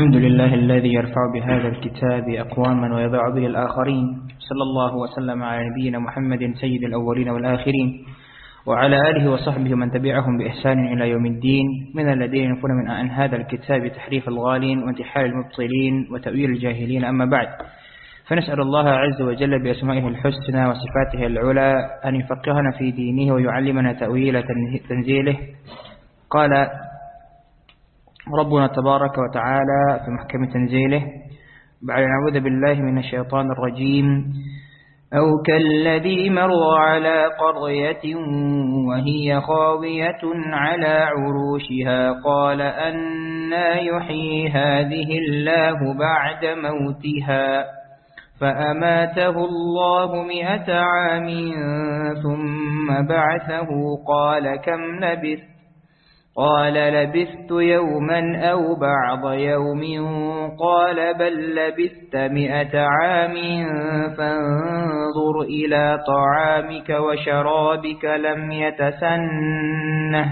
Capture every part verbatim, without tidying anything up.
الحمد لله الذي يرفع بهذا الكتاب أقواما ويضع به الآخرين، صلى الله وسلم على نبينا محمد سيد الأولين والآخرين وعلى آله وصحبه من تبعهم بإحسان إلى يوم الدين، من الذين ينفون من عن هذا الكتاب تحريف الغالين وانتحال المبطلين وتأويل الجاهلين. أما بعد، فنسأل الله عز وجل بأسمائه الحسنى وصفاته العلى أن يفقهنا في دينه ويعلمنا تأويل تنزيله. قال ربنا تبارك وتعالى في محكم تنزيله بعد نعوذ بالله من الشيطان الرجيم: أو كالذي مر على قرية وهي خاوية على عروشها قال أنى يحيي هذه الله بعد موتها فأماته الله مئة عام ثم بعثه قال كم لبثت؟ قال لبثت يوما أو بعض يوم قال بل لبثت مئة عام فانظر إلى طعامك وشرابك لم يتسنه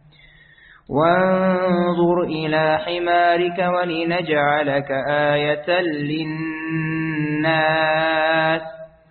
وانظر إلى حمارك ولنجعلك آية للناس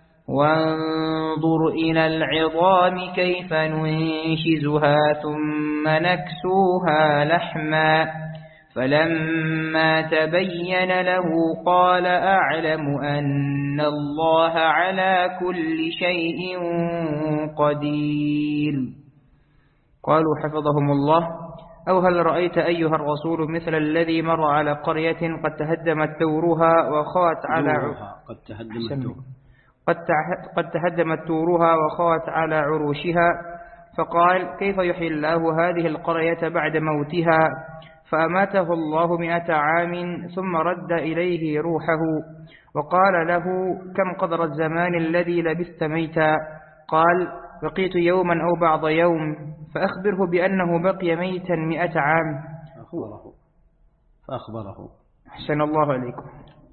وانظر إلى العظام كيف ننشزها ثم نكسوها لحما فلما تبين له قال أعلم أن الله على كل شيء قدير. قالوا حفظهم الله: أو هل رأيت أيها الرسول مثل الذي مر على قرية قد تهدمت دورها وخوت على قد تهدمت قد تهدمت دورها وخوت على عروشها، فقال كيف يحيي الله هذه القرية بعد موتها؟ فأماته الله مئة عام ثم رد إليه روحه وقال له كم قدر الزمان الذي لبثت ميتا؟ قال بقيت يوما أو بعض يوم. فأخبره بأنه بقي ميتا مئة عام. أخبره فأخبره أحسن الله عليكم.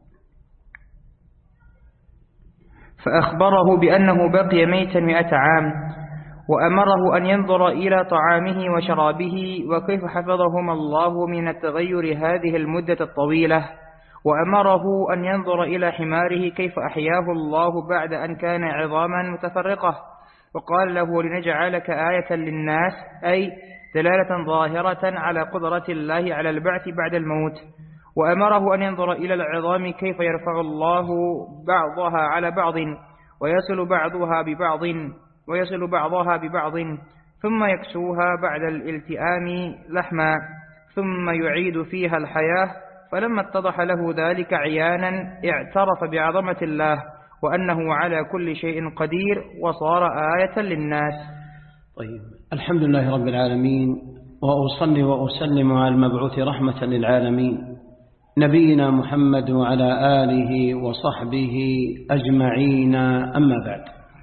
فأخبره بأنه بقي ميتا مئة عام وأمره أن ينظر إلى طعامه وشرابه وكيف حفظهما الله من التغير هذه المدة الطويلة، وأمره أن ينظر إلى حماره كيف أحياه الله بعد أن كان عظاما متفرقة، وقال له لنجعلك آية للناس، أي دلالة ظاهرة على قدرة الله على البعث بعد الموت. وأمره أن ينظر إلى العظام كيف يرفع الله بعضها على بعض ويصل بعضها ببعض ويصل بعضها ببعض ثم يكسوها بعد الالتئام لحما ثم يعيد فيها الحياة. فلما اتضح له ذلك عيانا اعترف بعظمة الله وأنه على كل شيء قدير وصار آية للناس. طيب، الحمد لله رب العالمين، وأصلي وأسلم على المبعوث رحمة للعالمين نبينا محمد وعلى آله وصحبه أجمعين. أما بعد،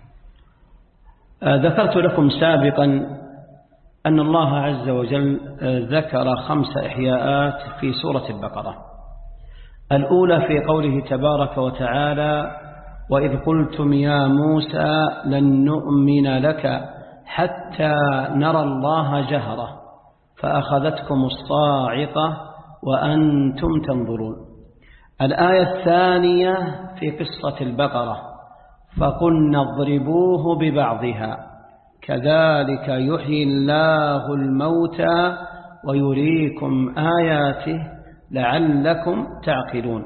ذكرت لكم سابقا أن الله عز وجل ذكر خمس إحياءات في سورة البقرة. الأولى في قوله تبارك وتعالى: وإذ قلتم يا موسى لن نؤمن لك حتى نرى الله جهرة فأخذتكم الصاعقة وأنتم تنظرون. الآية الثانية في قصة البقرة: فقلنا اضربوه ببعضها كذلك يحيي الله الموتى ويريكم آياته لعلكم تعقلون.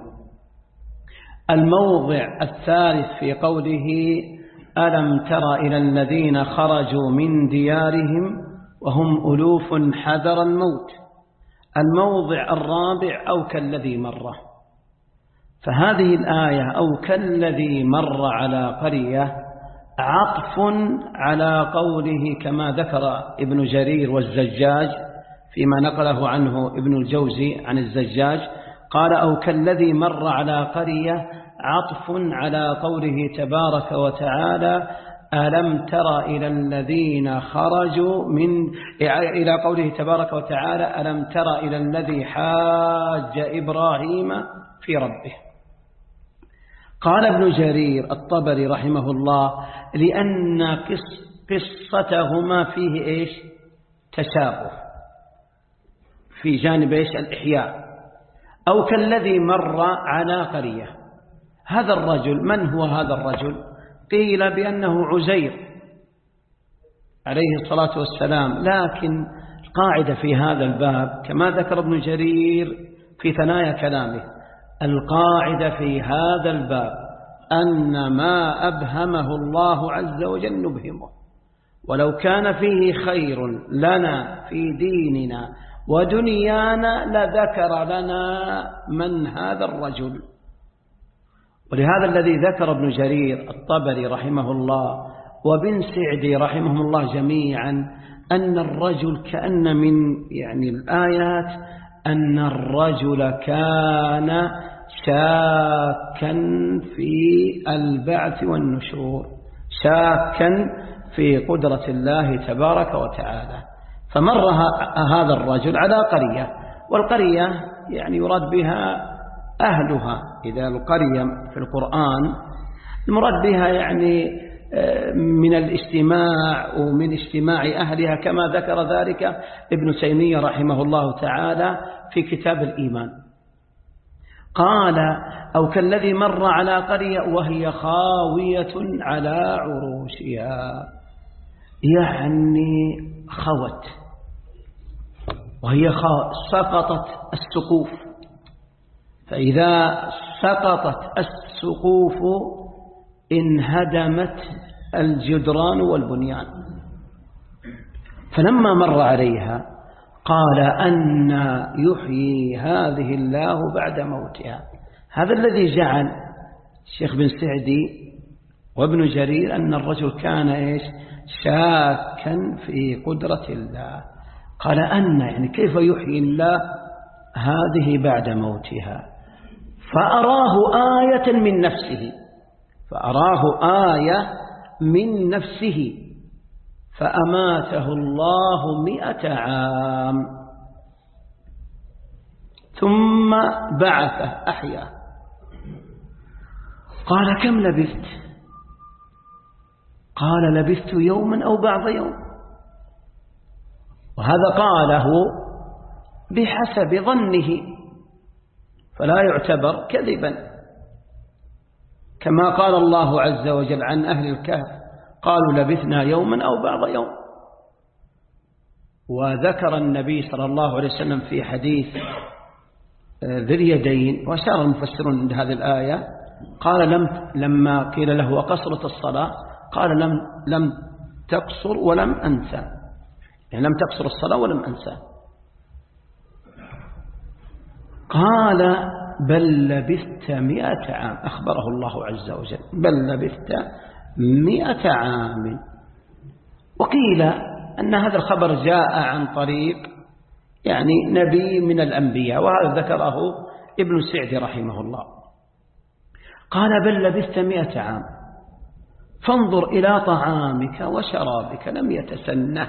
الموضع الثالث في قوله: ألم تر إلى الذين خرجوا من ديارهم وهم ألوف حذر الموت. الموضع الرابع: أو كالذي مر. فهذه الآية أو كالذي مر على قرية عطف على قوله كما ذكر ابن جرير والزجاج فيما نقله عنه ابن الجوزي عن الزجاج، قال أو كالذي مر على قرية عطف على قوله تبارك وتعالى: ألم تر إلى الذين خرجوا من إلى قوله تبارك وتعالى: ألم تر إلى الذي حاج إبراهيم في ربه. قال ابن جرير الطبري رحمه الله: لأن قصتهما فيه إيش؟ تشابه في جانب إيش؟ الإحياء. أو كالذي مر على قرية. هذا الرجل من هو هذا الرجل؟ قيل بأنه عزير عليه الصلاة والسلام، لكن القاعدة في هذا الباب كما ذكر ابن جرير في ثنايا كلامه، القاعدة في هذا الباب أن ما أبهمه الله عز وجل نبهمه، ولو كان فيه خير لنا في ديننا ودنيانا لذكر لنا من هذا الرجل. ولهذا الذي ذكر ابن جرير الطبري رحمه الله وابن سعدي رحمهم الله جميعا أن الرجل كأن من يعني الآيات أن الرجل كان شاكا في البعث والنشور، شاكا في قدرة الله تبارك وتعالى. فمر هذا الرجل على قرية، والقرية يعني يراد بها أهلها. إذا القرية في القرآن المراد بها يعني من الاجتماع ومن اجتماع أهلها، كما ذكر ذلك ابن تيمية رحمه الله تعالى في كتاب الإيمان. قال أو كالذي مر على قرية وهي خاوية على عروشها، يعني خوت، وهي سقطت السقوف. فإذا سقطت السقوف انهدمت الجدران والبنيان. فلما مر عليها قال أن يحيي هذه الله بعد موتها. هذا الذي جعل الشيخ بن سعدي وابن جرير أن الرجل كان إيش؟ شاكا في قدرة الله. قال أن يعني كيف يحيي الله هذه بعد موتها؟ فأراه آية من نفسه، فأراه آية من نفسه فأماته الله مئة عام ثم بعثه أحياه. قال كم لبثت؟ قال لبثت يوما أو بعض يوم. وهذا قاله بحسب ظنه فلا يعتبر كذبا، كما قال الله عز وجل عن أهل الكهف قالوا لبثنا يوما أو بعض يوم. وذكر النبي صلى الله عليه وسلم في حديث ذي اليدين، وأشار المفسرون عند هذه الآية، قال لم لما قيل له وقصرت الصلاة قال لم لم تقصر ولم أنسى، يعني لم تقصر الصلاة ولم أنسى. قال بل لبثت مئة عام، أخبره الله عز وجل بل لبثت مئة عام. وقيل أن هذا الخبر جاء عن طريق يعني نبي من الأنبياء، وهذا ذكره ابن سعدي رحمه الله. قال بل لبثت مئة عام فانظر إلى طعامك وشرابك لم يتسنه.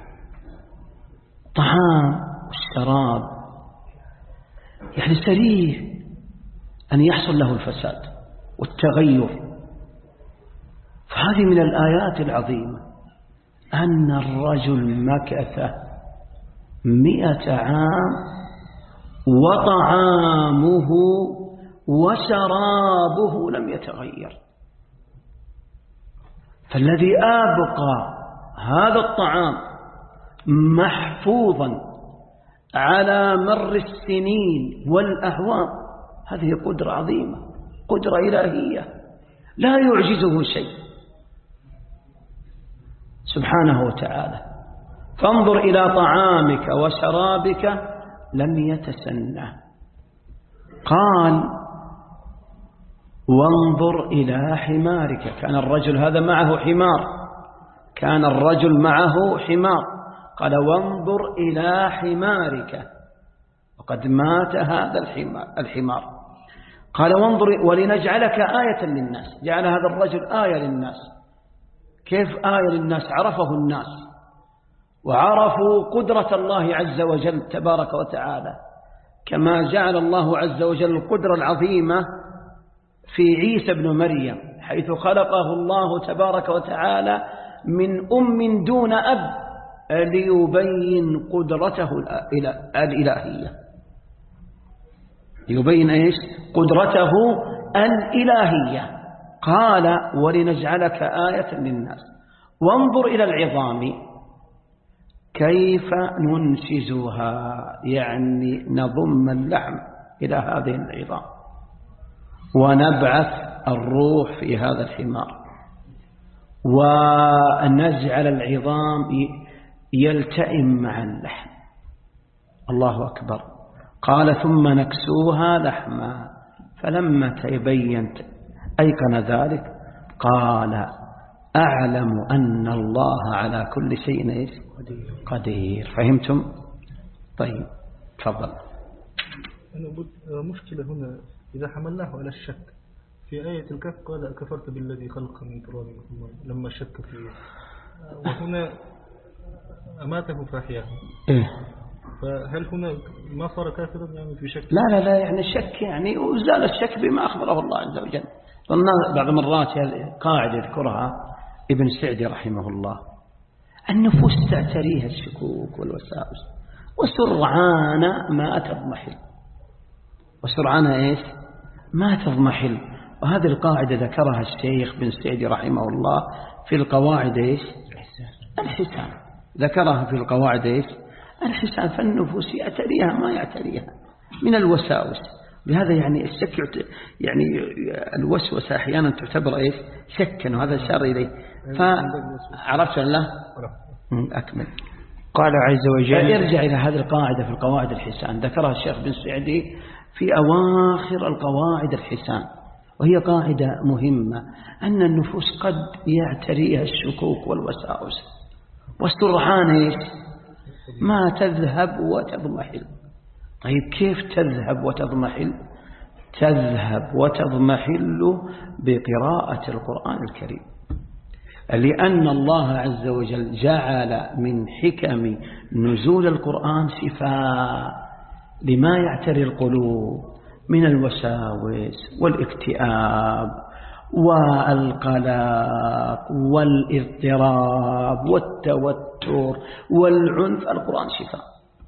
طعام والشراب يعني سريع أن يحصل له الفساد والتغير. فهذه من الآيات العظيمة أن الرجل مكث مئة عام وطعامه وشرابه لم يتغير. فالذي أبقى هذا الطعام محفوظا على مر السنين والأعوام هذه قدرة عظيمة، قدرة إلهية لا يعجزه شيء سبحانه وتعالى. فانظر إلى طعامك وشرابك لم يتسنه. قال وانظر إلى حمارك. كان الرجل هذا معه حمار، كان الرجل معه حمار. قال وانظر إلى حمارك وقد مات هذا الحمار. قال وانظر ولنجعلك آية للناس. جعل هذا الرجل آية للناس. كيف آية للناس؟ عرفه الناس وعرفوا قدرة الله عز وجل تبارك وتعالى، كما جعل الله عز وجل القدرة العظيمة في عيسى بن مريم حيث خلقه الله تبارك وتعالى من أم دون أب ليبين قدرته الإلهية. يبين إيش قدرته الإلهية. قال ولنجعلك آية للناس وانظر إلى العظام كيف ننشزها، يعني نضم اللحم إلى هذه العظام ونبعث الروح في هذا الحمار ونجعل العظام يلتئم مع اللحم. الله أكبر. قال ثم نكسوها لحما فلما تبين أيقن ذلك قال أعلم أن الله على كل شيء قدير. فهمتم؟ طيب تفضل. مشكلة هنا إذا حملناه على الشك في آية الكهف قال كفرت بالذي خلق من تراب لما شك فيه، وهنا أماته فأحياه. إيه؟ فهل هنا ما صار كافرا يعني في شك؟ لا لا لا، يعني الشك يعني وزال الشك بما أخبره الله عز وجل. بعض مرات قاعدة يذكرها ابن سعدي رحمه الله: النفوس تعتريها الشكوك والوساوس وسرعان ما تضمحل، وسرعان إيش ما تضمحل. وهذه القاعدة ذكرها الشيخ بن سعدي رحمه الله في القواعد إيش الحسان، ذكرها في القواعد إيش الحسان. فالنفوس يعتريها ما يعتريها من الوساوس. بهذا يعني الشك يعني الوسوسة أحيانا تعتبر إيش شكا، وهذا أشار إليه. فعرفت الله أكمل. قال عز وجل: ارجع إلى هذه القاعدة في القواعد الحسان، ذكرها الشيخ بن سعدي في أواخر القواعد الحسان، وهي قاعدة مهمة أن النفوس قد يعتريها الشكوك والوساوس والسرعان إيش ما تذهب وتضمحل. طيب كيف تذهب وتضمحل؟ تذهب وتضمحل بقراءة القرآن الكريم، لأن الله عز وجل جعل من حكم نزول القرآن شفاء لما يعتري القلوب من الوساوس والاكتئاب والقلق والاضطراب والتوتر والعنف. القرآن شفاء.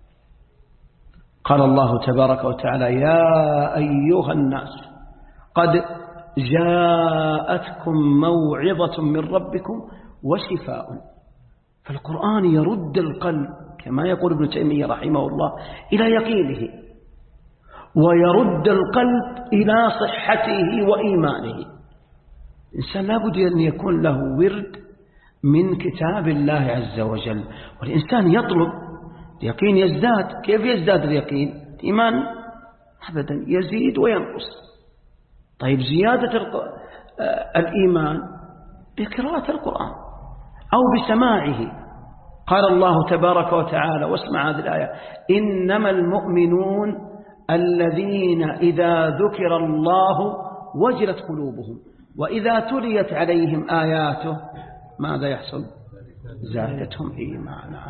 قال الله تبارك وتعالى: يا أيها الناس قد جاءتكم موعظة من ربكم وشفاء. فالقرآن يرد القلب كما يقول ابن تيمية رحمه الله إلى يقينه، ويرد القلب إلى صحته وإيمانه. الإنسان لابد أن يكون له ورد من كتاب الله عز وجل، والإنسان يطلب اليقين يزداد. كيف يزداد اليقين؟ إيمان أبدا يزيد وينقص. طيب زيادة الإيمان بقراءة القرآن أو بسماعه. قال الله تبارك وتعالى، واسمع هذه الآية: إنما المؤمنون الذين إذا ذكر الله وجلت قلوبهم وإذا تليت عليهم آياته ماذا يحصل؟ زادتهم إيمانا.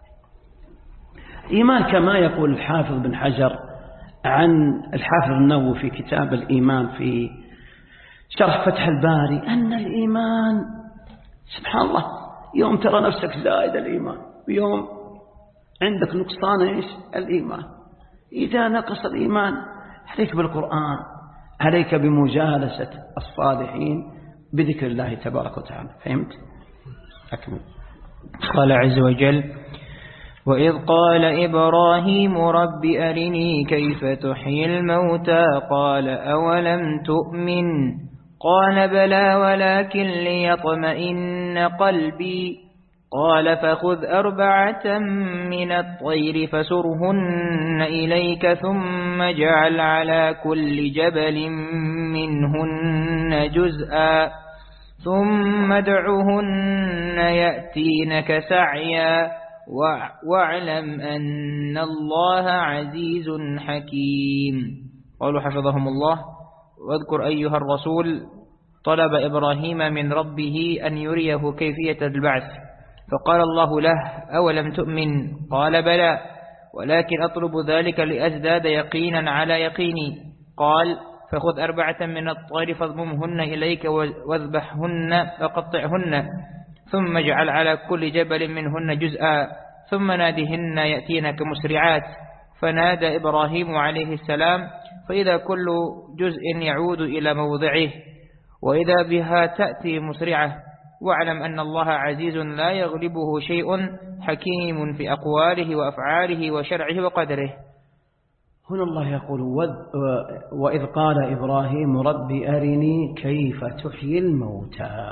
إيمان كما يقول الحافظ بن حجر عن الحافظ النووي في كتاب الإيمان في شرح فتح الباري أن الإيمان سبحان الله يوم ترى نفسك زائد الإيمان ويوم عندك نقصان إيش الإيمان. إذا نقص الإيمان عليك بالقرآن، عليك بمجالسة الصالحين، بذكر الله تبارك وتعالى. فهمت؟ أكمل. قال عز وجل: وإذ قال إبراهيم رب أرني كيف تحيي الموتى قال أولم تؤمن قال بلى ولكن ليطمئن قلبي قال فخذ أربعة من الطير فسرهن إليك ثم اجعل على كل جبل منهن جزءا ثم ادعهن يأتينك سعيا واعلم أن الله عزيز حكيم. قالوا حفظهم الله: واذكر أيها الرسول طلب إبراهيم من ربه أن يريه كيفية البعث، فقال الله له: أولم تؤمن؟ قال بلى ولكن أطلب ذلك لأزداد يقينا على يقيني. قال: فخذ أربعة من الطير فاضممهن إليك واذبحهن وقطعهن ثم اجعل على كل جبل منهن جزءا ثم نادهن يأتينك مسرعات. فنادى إبراهيم عليه السلام فإذا كل جزء يعود إلى موضعه وإذا بها تأتي مسرعة. واعلم أن الله عزيز لا يغلبه شيء حكيم في أقواله وأفعاله وشرعه وقدره. هنا الله يقول وإذ قال إبراهيم رب أرني كيف تحيي الموتى.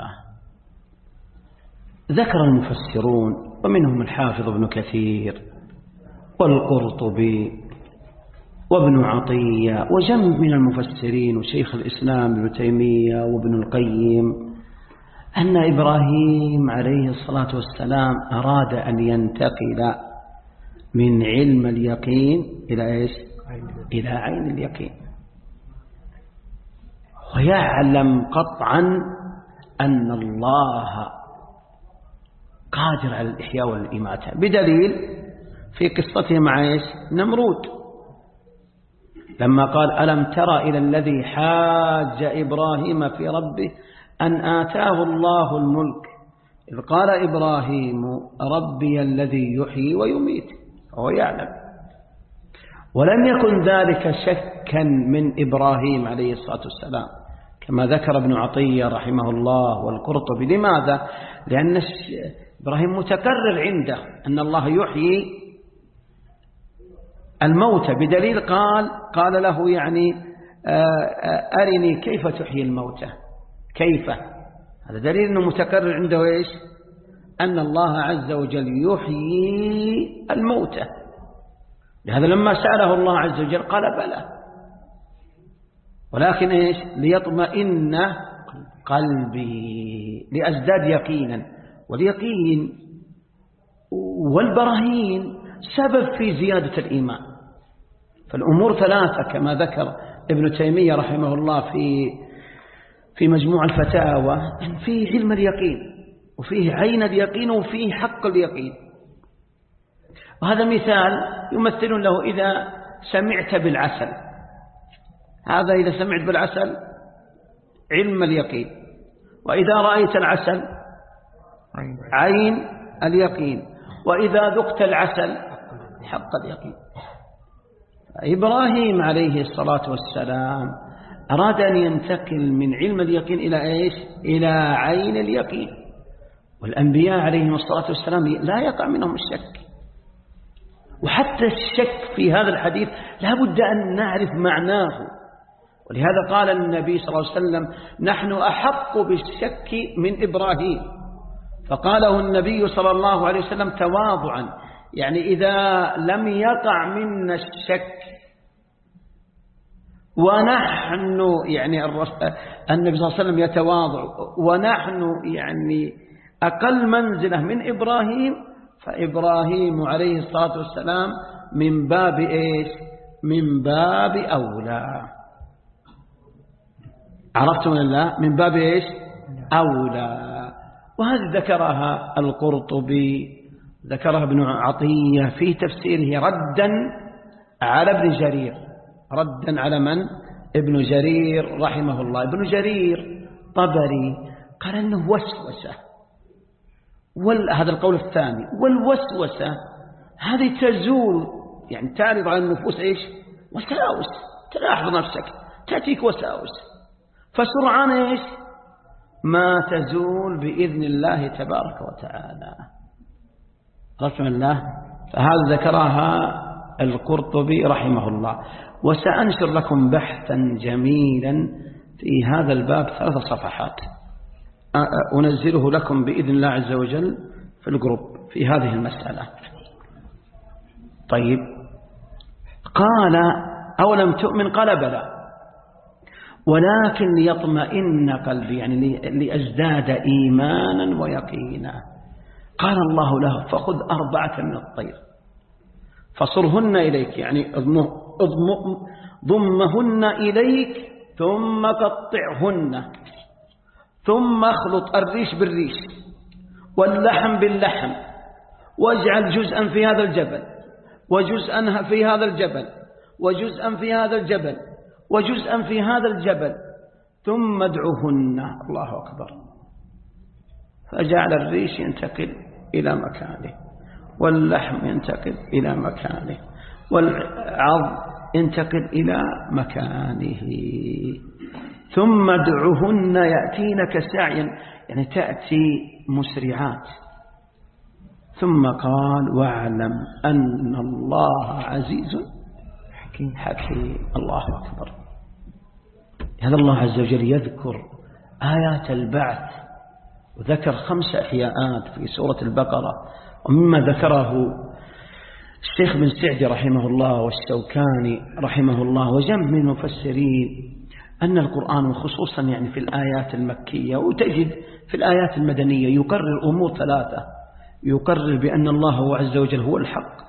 ذكر المفسرون ومنهم الحافظ ابن كثير والقرطبي وابن عطية وجمع من المفسرين وشيخ الإسلام ابن تيمية وابن القيم أن إبراهيم عليه الصلاة والسلام أراد أن ينتقل من علم اليقين إلى إيش؟ إلى عين اليقين، ويعلم قطعا أن الله قادر على الإحياء والإماتة، بدليل في قصته مع إيش؟ نمرود لما قال ألم ترى إلى الذي حاج إبراهيم في ربه أن آتاه الله الملك إذ قال إبراهيم ربي الذي يحيي ويميت، وهو يعلم. ولم يكن ذلك شكا من إبراهيم عليه الصلاة والسلام كما ذكر ابن عطية رحمه الله والقرطبي. لماذا؟ لأن إبراهيم متكرر عنده أن الله يحيي الموتى، بدليل قال قال له يعني أرني كيف تحيي الموتى، كيف؟ هذا دليل أنه متكرر عنده إيش؟ أن الله عز وجل يحيي الموتى. لهذا لما سأله الله عز وجل قال بلى، ولكن إيش؟ ليطمئن قلبي، لأزداد يقينا. واليقين والبراهين سبب في زيادة الإيمان. فالأمور ثلاثة كما ذكر ابن تيمية رحمه الله في في مجموع الفتاوى، فيه علم اليقين وفيه عين اليقين وفيه حق اليقين. وهذا مثال يمثل له إذا سمعت بالعسل، هذا إذا سمعت بالعسل علم اليقين، وإذا رأيت العسل عين اليقين، وإذا ذقت العسل حق اليقين. إبراهيم عليه الصلاة والسلام أراد أن ينتقل من علم اليقين إلى إيش؟ إلى عين اليقين. والأنبياء عليهم الصلاة والسلام لا يقع منهم الشك، وحتى الشك في هذا الحديث لا بد أن نعرف معناه. ولهذا قال النبي صلى الله عليه وسلم نحن أحق بالشك من إبراهيم، فقاله النبي صلى الله عليه وسلم تواضعا، يعني إذا لم يقع منا الشك ونحن يعني النبي صلى الله عليه وسلم يتواضع ونحن يعني أقل منزلة من إبراهيم، فإبراهيم عليه الصلاة والسلام من باب إيش؟ من باب أولى. عرفتم الله؟ من باب إيش؟ أولى. وهذه ذكرها القرطبي، ذكرها ابن عطية في تفسيره ردا على ابن جرير، ردا على من؟ ابن جرير رحمه الله. ابن جرير طبري قال أنه وسوسة، هذا القول الثاني. والوسوسة هذه تزول، يعني تعرض على النفوس إيش؟ وساوس، تلاحظ نفسك تأتيك وساوس، فسرعان إيش؟ ما تزول بإذن الله تبارك وتعالى. رحمه الله. فهذا ذكرها القرطبي رحمه الله. وسأنشر لكم بحثا جميلا في هذا الباب ثلاث صفحات أنزله لكم بإذن الله عز وجل في الجروب في هذه المسألة. طيب، قال أولم تؤمن؟ قال بلى ولكن ليطمئن قلبي، يعني لأزداد إيمانا ويقينا. قال الله له فخذ أربعة من الطير فصرهن إليك، يعني ضمهن إليك ثم قطعهن ثم اخلط الريش بالريش واللحم باللحم واجعل جزءا في هذا الجبل وجزءا في هذا الجبل وجزءا في هذا الجبل وجزءا في هذا الجبل ثم ادعوهن. الله أكبر. فجعل الريش ينتقل إلى مكانه واللحم ينتقل إلى مكانه والعظم انتقل إلى مكانه. ثم ادعهن يأتينك سعيا، يعني تأتي مسرعات. ثم قال واعلم أن الله عزيز حكيم, حكيم. الله أكبر. هذا الله عز وجل يذكر آيات البعث، وذكر خمس إحياءات في سورة البقرة. ومما ذكره الشيخ بن سعدي رحمه الله والشوكاني رحمه الله وجمع من المفسرين أن القرآن خصوصا يعني في الآيات المكية، وتجد في الآيات المدنية يقرر أمور ثلاثة: يقرر بأن الله هو عز وجل هو الحق،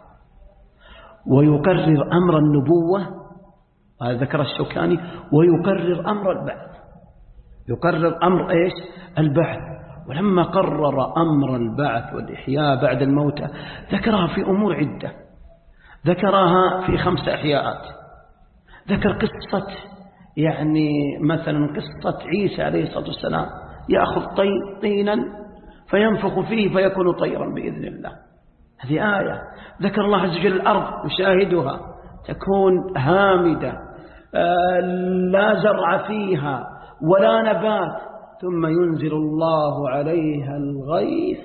ويقرر أمر النبوة، هذا ذكر الشوكاني، ويقرر أمر البعث. يقرر أمر إيش؟ البعث. ولما قرر أمر البعث والإحياء بعد الموتى ذكرها في أمور عدة، ذكرها في خمس إحياءات. ذكر قصة يعني مثلا قصة عيسى عليه الصلاة والسلام يأخذ طينا فينفخ فيه فيكون طيرا بإذن الله، هذه آية. ذكر الله عز وجل الأرض يشاهدها تكون هامدة لا زرع فيها ولا نبات، ثم ينزل الله عليها الغيث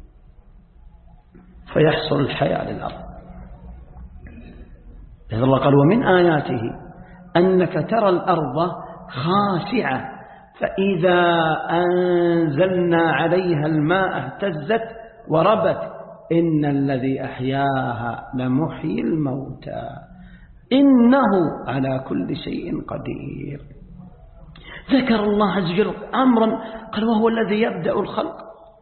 فيحصل الحياة للأرض. لذا الله قال ومن آياته أنك ترى الأرض خاشعة فإذا أنزلنا عليها الماء اهتزت وربت إن الذي أحياها لمحيي الموتى إنه على كل شيء قدير. ذكر الله عز وجل أمرا قال وهو الذي يبدأ الخلق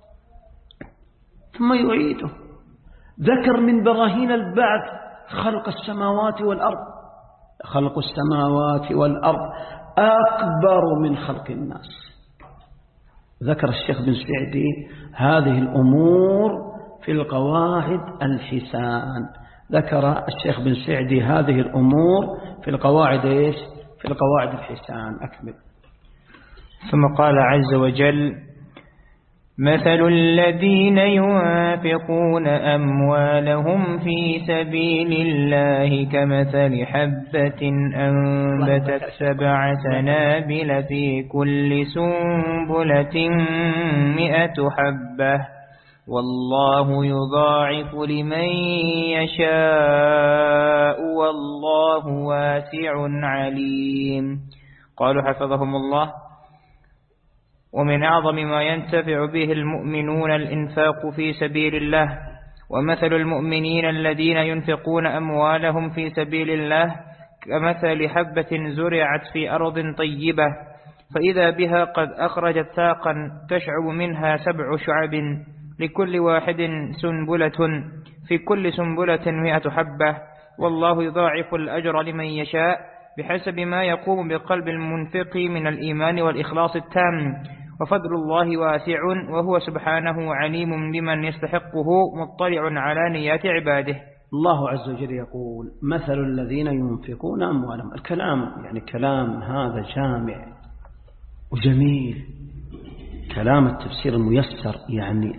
ثم يعيده. ذكر من براهين البعث خلق السماوات والأرض. خلق السماوات والأرض أكبر من خلق الناس. ذكر الشيخ بن سعدي هذه الأمور في القواعد الحسان. ذكر الشيخ بن سعدي هذه الأمور في القواعد إيش؟ في القواعد الحسان. أكمل. ثم قال عز وجل مثل الذين ينفقون أموالهم في سبيل الله كمثل حبة أنبتت سبع سنابل في كل سنبلة مئة حبة والله يضاعف لمن يشاء والله واسع عليم. قالوا حفظهم الله ومن أعظم ما ينتفع به المؤمنون الإنفاق في سبيل الله. ومثل المؤمنين الذين ينفقون أموالهم في سبيل الله كمثل حبة زرعت في أرض طيبة فإذا بها قد أخرجت ساقا تشعب منها سبع شعب لكل واحد سنبلة في كل سنبلة مئة حبة والله يضاعف الأجر لمن يشاء بحسب ما يقوم بقلب المنفق من الإيمان والإخلاص التام وفضل الله واسع وهو سبحانه عليم بمن يستحقه مطلع على نيات عباده. الله عز وجل يقول مثل الذين ينفقون أموالهم. الكلام يعني كلام هذا جامع وجميل، كلام التفسير الميسر، يعني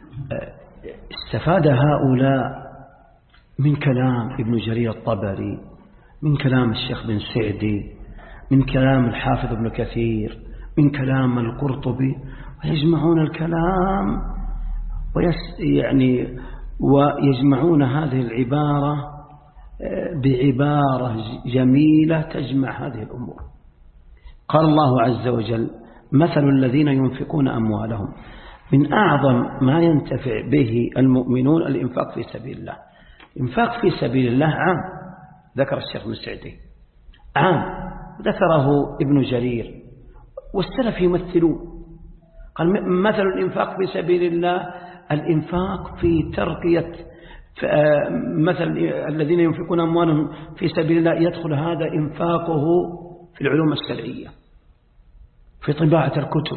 استفاد هؤلاء من كلام ابن جرير الطبري، من كلام الشيخ بن سعدي، من كلام الحافظ ابن كثير، من كلام القرطبي، ويجمعون الكلام ويس يعني ويجمعون هذه العبارة بعبارة جميلة تجمع هذه الأمور. قال الله عز وجل مثل الذين ينفقون أموالهم. من أعظم ما ينتفع به المؤمنون الإنفاق في سبيل الله. إنفاق في سبيل الله عام، ذكر الشيخ بن سعدي عام، ذكره ابن جرير والسلف يمثلون. قال مثل الإنفاق في سبيل الله الإنفاق في ترقية مثل الذين ينفقون أموالهم في سبيل الله يدخل هذا إنفاقه في العلوم الشرعية، في طباعة الكتب.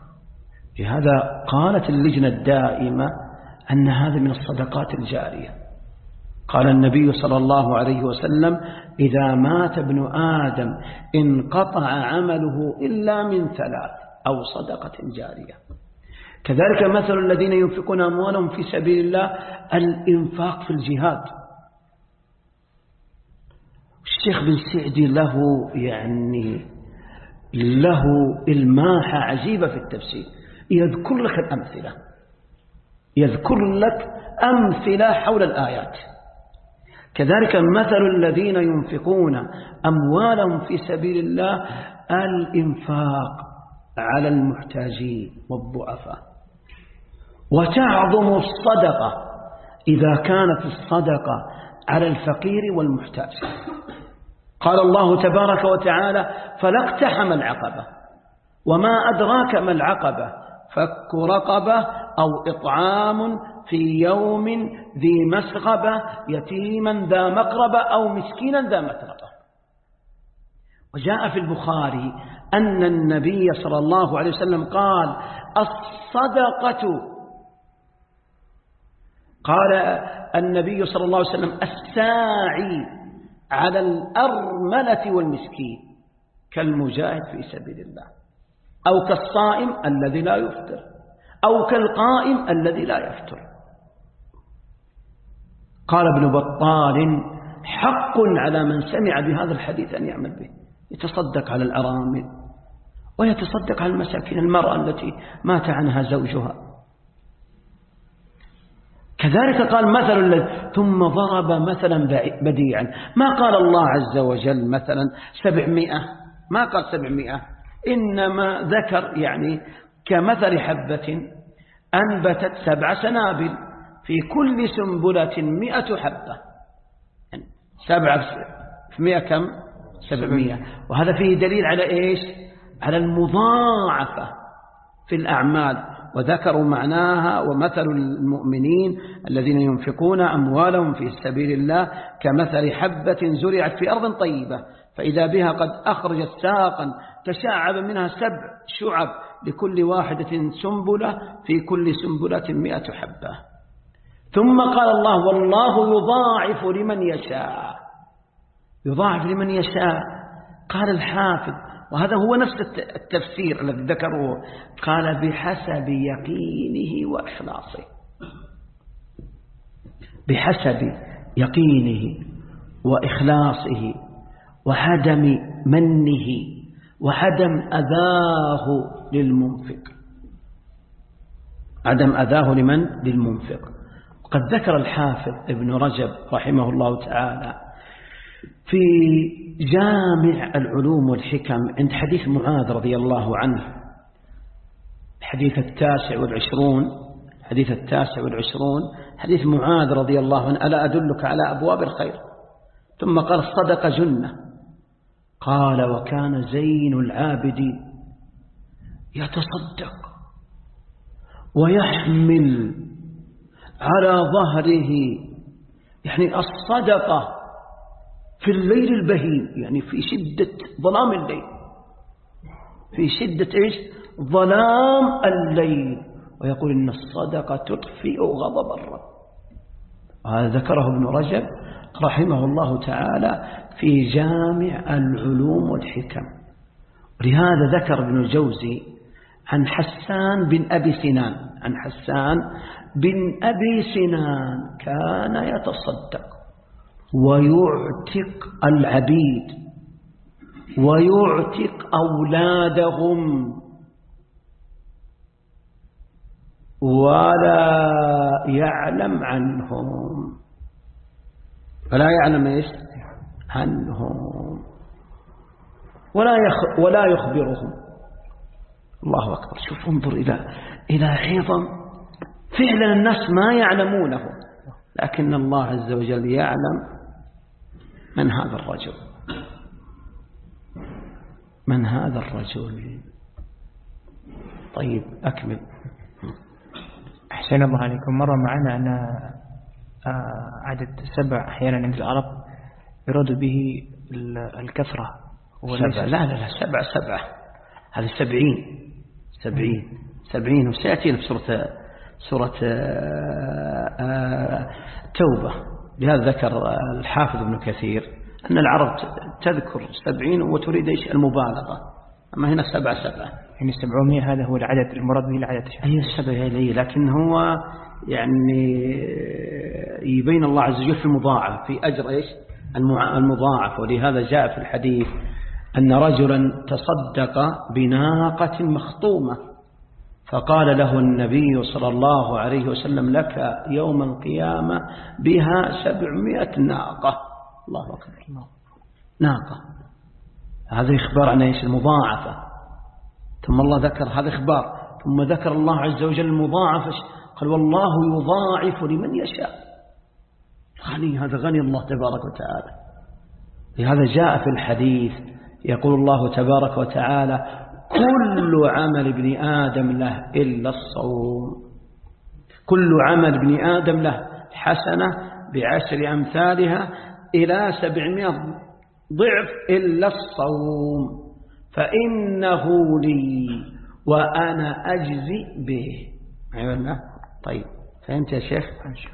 لهذا قالت اللجنة الدائمة أن هذا من الصدقات الجارية. قال النبي صلى الله عليه وسلم إذا مات ابن آدم انقطع عمله إلا من ثلاث أو صدقة جارية. كذلك مثل الذين ينفقون أموالهم في سبيل الله الإنفاق في الجهاد. الشيخ بن سعدي له يعني له إلماحة عجيبة في التفسير، يذكر لك الأمثلة، يذكر لك أمثلة حول الآيات. كذلك مثل الذين ينفقون أموالهم في سبيل الله الإنفاق على المحتاجين والضعفاء، وتعظم الصدقة إذا كانت الصدقة على الفقير والمحتاج. قال الله تبارك وتعالى: فلا اقتحم العقبة وما أدراك ما العقبة فك رقبة أو إطعام في يوم ذي مسغبة يتيما ذا مقربة أو مسكينا ذا متربة. وجاء في البخاري أن النبي صلى الله عليه وسلم قال: الصدقة، قال النبي صلى الله عليه وسلم: الساعي على الأرملة والمسكين كالمجاهد في سبيل الله، أو كالصائم الذي لا يفطر، أو كالقائم الذي لا يفطر. قال ابن بطال: حق على من سمع بهذا الحديث أن يعمل به، يتصدق على الأرامل ويتصدق على المساكين، المرأة التي مات عنها زوجها. كذلك قال: مثل الذي، ثم ضرب مثلا بديعا. ما قال الله عز وجل مثلا سبعمائة، ما قال سبعمائة، إنما ذكر يعني كمثل حبة أنبتت سبع سنابل في كل سنبلة مئة حبة، يعني سبعة في مئة كم؟ سبعمائة. وهذا فيه دليل على إيش؟ على المضاعفة في الأعمال. وذكروا معناها: ومثل المؤمنين الذين ينفقون أموالهم في سبيل الله كمثل حبة زرعت في أرض طيبة فإذا بها قد أخرجت ساقا تشعب منها سبع شعب لكل واحدة سنبلة في كل سنبلة مئة حبة. ثم قال الله: والله يضاعف لمن يشاء، يضاعف لمن يشاء. قال الحافظ، وهذا هو نفس التفسير الذي ذكره، قال: بحسب يقينه وإخلاصه، بحسب يقينه وإخلاصه وعدم منه وعدم أذاه للمنفق، عدم أذاه لمن؟ للمنفق. وقد ذكر الحافظ ابن رجب رحمه الله تعالى في جامع العلوم والحكم عند حديث معاذ رضي الله عنه، الحديث التاسع والعشرون، حديث التاسع والعشرون حديث معاذ رضي الله عنه: ألا أدلك على أبواب الخير؟ ثم قال: الصدقة جنة. قال: وكان زين العابدين يتصدق ويحمل على ظهره، يعني الصدقة في الليل البهيم، يعني في شدة ظلام الليل، في شدة إيش؟ ظلام الليل، ويقول: إن الصدقة تطفئ غضب الرب. وهذا ذكره ابن رجب رحمه الله تعالى في جامع العلوم والحكم. ولهذا ذكر ابن الجوزي عن حسان بن أبي سنان، عن حسان بن أبي سنان كان يتصدق ويعتق العبيد ويعتق أولادهم ولا يعلم عنهم، ولا يعلم إيش عنهم، ولا يخ ولا يخبرهم. الله أكبر. شوف، انظر إلى إلى عظم فعلا الناس ما يعلمونه، لكن الله عز وجل يعلم من هذا الرجل، من هذا الرجل. طيب أكمل. أحسن الله عليكم. مر معنا أن عدد سبع أحيانا عند العرب يراد به الكثرة. سبع. لا لا لا سبع سبعة، هذا سبعين سبعين سبعين. وسيأتي في سورة سورة توبة. لهذا ذكر الحافظ ابن كثير أن العرب تذكر سبعين وتريد إيش؟ المبالغة. أما هنا سبع سبعة، يعني سبعمائة هذا هو العدد المراد به العدد. أي السبع إليه، لكن هو يعني يبين الله عز وجل في المضاعف في أجر إيش؟ المضاعف. ولهذا جاء في الحديث أن رجلا تصدق بناقة مخطومة فقال له النبي صلى الله عليه وسلم لك يوم القيامة بها سبعمائة ناقة. الله أكبر، ناقة. هذا إخبار عن إيش؟ المضاعفة. ثم الله ذكر هذا إخبار، ثم ذكر الله عز وجل المضاعفة، قال والله يضاعف لمن يشاء. غني، هذا غني الله تبارك وتعالى. لهذا جاء في الحديث يقول الله تبارك وتعالى كل عمل ابن آدم له إلا الصوم. كل عمل ابن آدم له حسنة بعشر أمثالها إلى سبعمائة ضعف إلا الصوم فإنه لي وأنا أجزي به. أيوة. طيب فهمت يا شيخ؟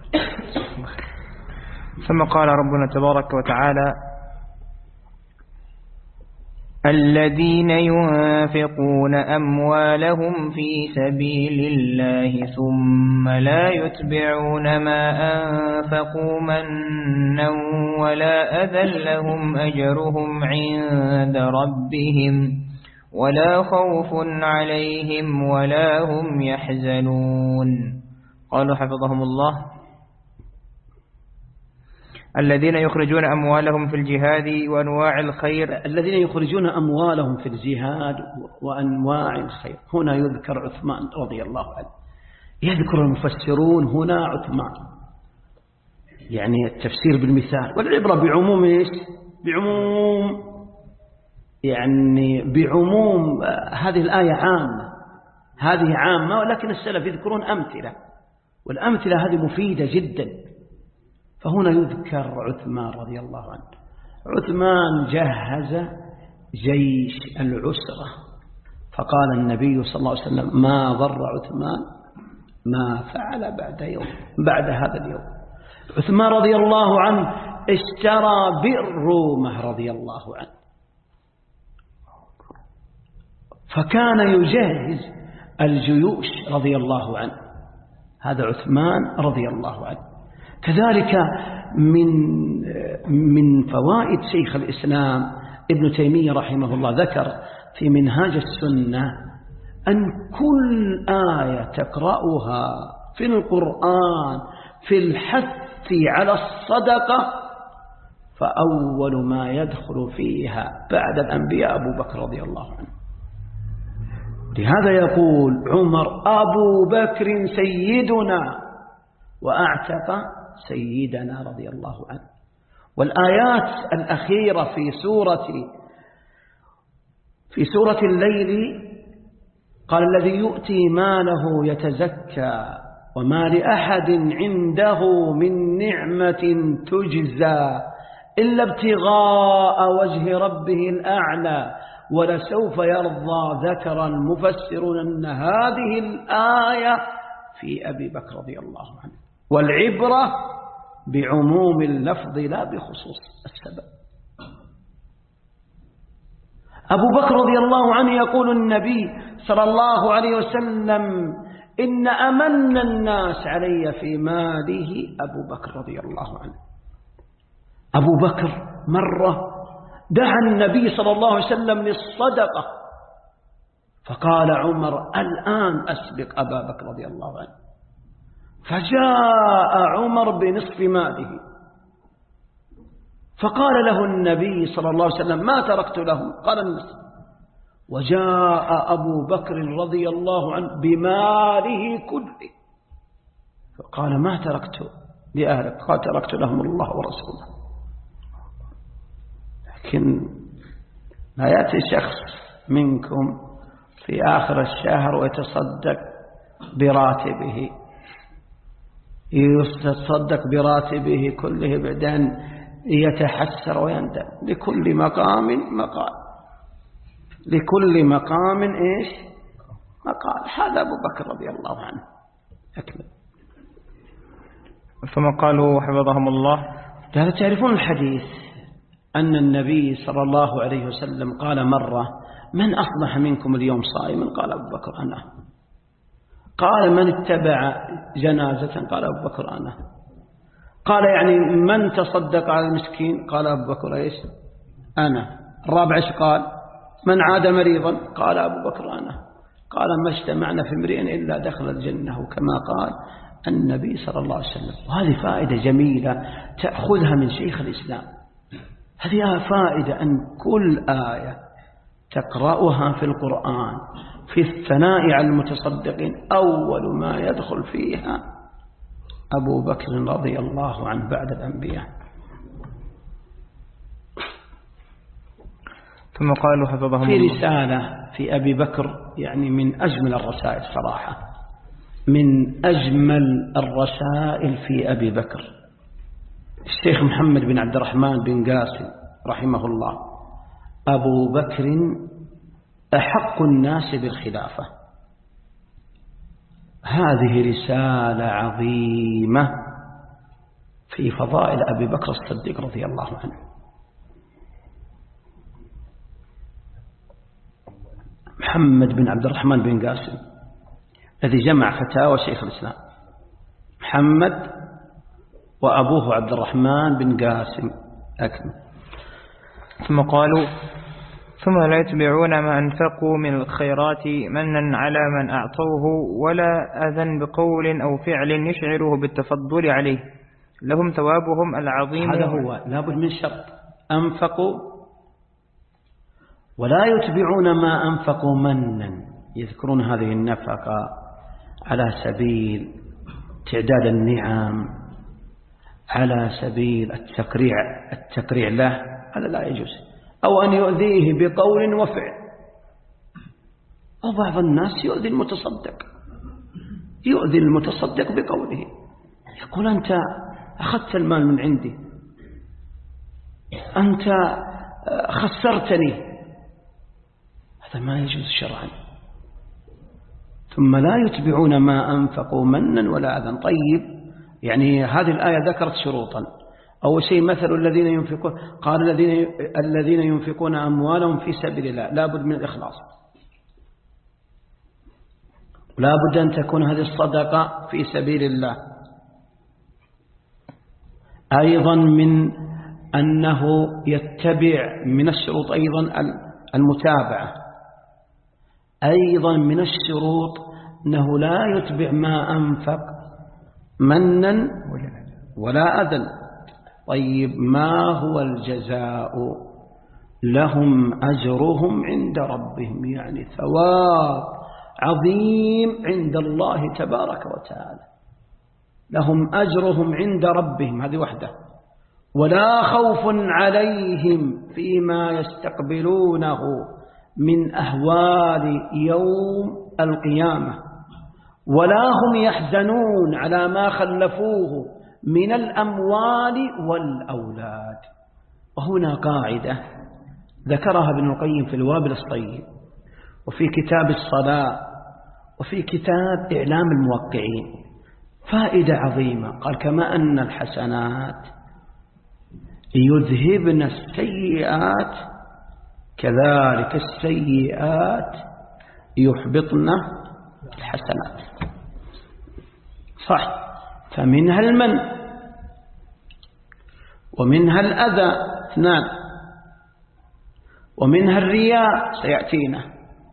ثم قال ربنا تبارك وتعالى الذين ينفقون أموالهم في سبيل الله ثم لا يتبعون ما أنفقوا منا ولا أذى لهم أجرهم عند ربهم ولا خوف عليهم ولا هم يحزنون. قالوا حفظهم الله الذين يخرجون أموالهم في الجهاد وأنواع الخير. الذين يخرجون أموالهم في الجهاد وأنواع الخير. هنا يذكر عثمان رضي الله عنه. يذكر المفسرون هنا عثمان، يعني التفسير بالمثال، والعبرة بعموم إيش؟ بعموم يعني بعموم هذه الآية عامة، هذه عامة، ولكن السلف يذكرون أمثلة، والأمثلة هذه مفيدة جدا. فهنا يذكر عثمان رضي الله عنه. عثمان جهز جيش العسرة، فقال النبي صلى الله عليه وسلم ما ضر عثمان ما فعل بعد يوم بعد هذا اليوم. عثمان رضي الله عنه اشترى بالرومة رضي الله عنه، فكان يجهز الجيوش رضي الله عنه. هذا عثمان رضي الله عنه. كذلك من من فوائد شيخ الإسلام ابن تيمية رحمه الله ذكر في منهاج السنة أن كل آية تقرأها في القرآن في الحث على الصدقة فأول ما يدخل فيها بعد الأنبياء أبو بكر رضي الله عنه. لهذا يقول عمر أبو بكر سيدنا وأعتق سيدنا رضي الله عنه. والآيات الأخيرة في سورة في سورة الليل قال الذي يؤتي ماله يتزكى وما لأحد عنده من نعمة تجزى إلا ابتغاء وجه ربه الأعلى ولسوف يرضى. ذكر المفسرون أن هذه الآية في أبي بكر رضي الله عنه، والعبرة بعموم اللفظ لا بخصوص السبب. أبو بكر رضي الله عنه يقول النبي صلى الله عليه وسلم إن أمن الناس علي في ماله أبو بكر رضي الله عنه. أبو بكر مرة دعا النبي صلى الله عليه وسلم للصدقة فقال عمر الآن أسبق أبا بكر رضي الله عنه، فجاء عمر بنصف ماله فقال له النبي صلى الله عليه وسلم ما تركت لهم؟ قال النصف. وجاء أبو بكر رضي الله عنه بماله كله فقال ما تركت لأهلك؟ قال تركت لهم الله ورسوله. لكن لا يأتي شخص منكم في آخر الشهر ويتصدق براتبه يتصدق براتبه كله بعدين يتحسر ويندم. لكل مقام مقال، لكل مقام إيش مقال. هذا أبو بكر رضي الله عنه. أكمل. ثم قالوا حفظهم الله هذا تعرفون الحديث أن النبي صلى الله عليه وسلم قال مرة من أصبح منكم اليوم صائما؟ قال أبو بكر أنا. قال من اتبع جنازة؟ قال أبو بكر أنا. قال يعني من تصدق على المسكين؟ قال أبو بكر إيش؟ أنا. الرابع إيش قال؟ من عاد مريضا؟ قال أبو بكر أنا. قال ما اجتمعنا في امرئ إلا دخل الجنة كما قال النبي صلى الله عليه وسلم. وهذه فائدة جميلة تأخذها من شيخ الإسلام. هذه فائدة أن كل آية تقرأها في القرآن في الثناء على المتصدقين أول ما يدخل فيها أبو بكر رضي الله عنه بعد الأنبياء. ثم قالوا حفظهم في الله. رسالة في أبي بكر يعني من أجمل الرسائل صراحة، من أجمل الرسائل في أبي بكر. الشيخ محمد بن عبد الرحمن بن قاسم رحمه الله: أبو بكر أحق الناس بالخلافة. هذه رسالة عظيمة في فضائل أبي بكر الصديق رضي الله عنه. محمد بن عبد الرحمن بن قاسم الذي جمع فتاوى شيخ الإسلام، محمد وأبوه عبد الرحمن بن قاسم. أكمل. ثم قالوا: ثم لا يتبعون ما أنفقوا من الخيرات منا على من أعطوه ولا أذن بقول أو فعل يشعره بالتفضل عليه، لهم ثوابهم العظيم. هذا هو لابد من شرط: أنفقوا ولا يتبعون ما أنفقوا منا، يذكرون هذه النفقة على سبيل تعداد النعم، على سبيل التقريع التقريع له، هذا لا يجوز. أو أن يؤذيه بقول وفعل. أو بعض الناس يؤذي المتصدق، يؤذي المتصدق بقوله، يقول: أنت أخذت المال من عندي، أنت خسرتني. هذا ما يجوز شرعا. ثم لا يتبعون ما أنفقوا منا ولا أذى. طيب، يعني هذه الآية ذكرت شروطا. أول شيء: مثل الذين ينفقون، قال الذين الذين ينفقون أموالهم في سبيل الله، لا بد من الإخلاص، لا بد أن تكون هذه الصدقة في سبيل الله. أيضا من أنه يتبع، من الشروط أيضا المتابعة. أيضا من الشروط أنه لا يتبع ما أنفق منا ولا أذى. طيب، ما هو الجزاء؟ لهم أجرهم عند ربهم، يعني ثواب عظيم عند الله تبارك وتعالى. لهم أجرهم عند ربهم، هذه وحده. ولا خوف عليهم فيما يستقبلونه من أهوال يوم القيامة، ولا هم يحزنون على ما خلفوه من الأموال والأولاد. وهنا قاعدة ذكرها ابن القيم في الوابل الصيب، وفي كتاب الصلاة، وفي كتاب إعلام الموقعين، فائدة عظيمة. قال: كما أن الحسنات يذهبن السيئات كذلك السيئات يحبطن الحسنات. صح. فمنها المن ومنها الأذى اثنان، ومنها الرياء سيأتينا،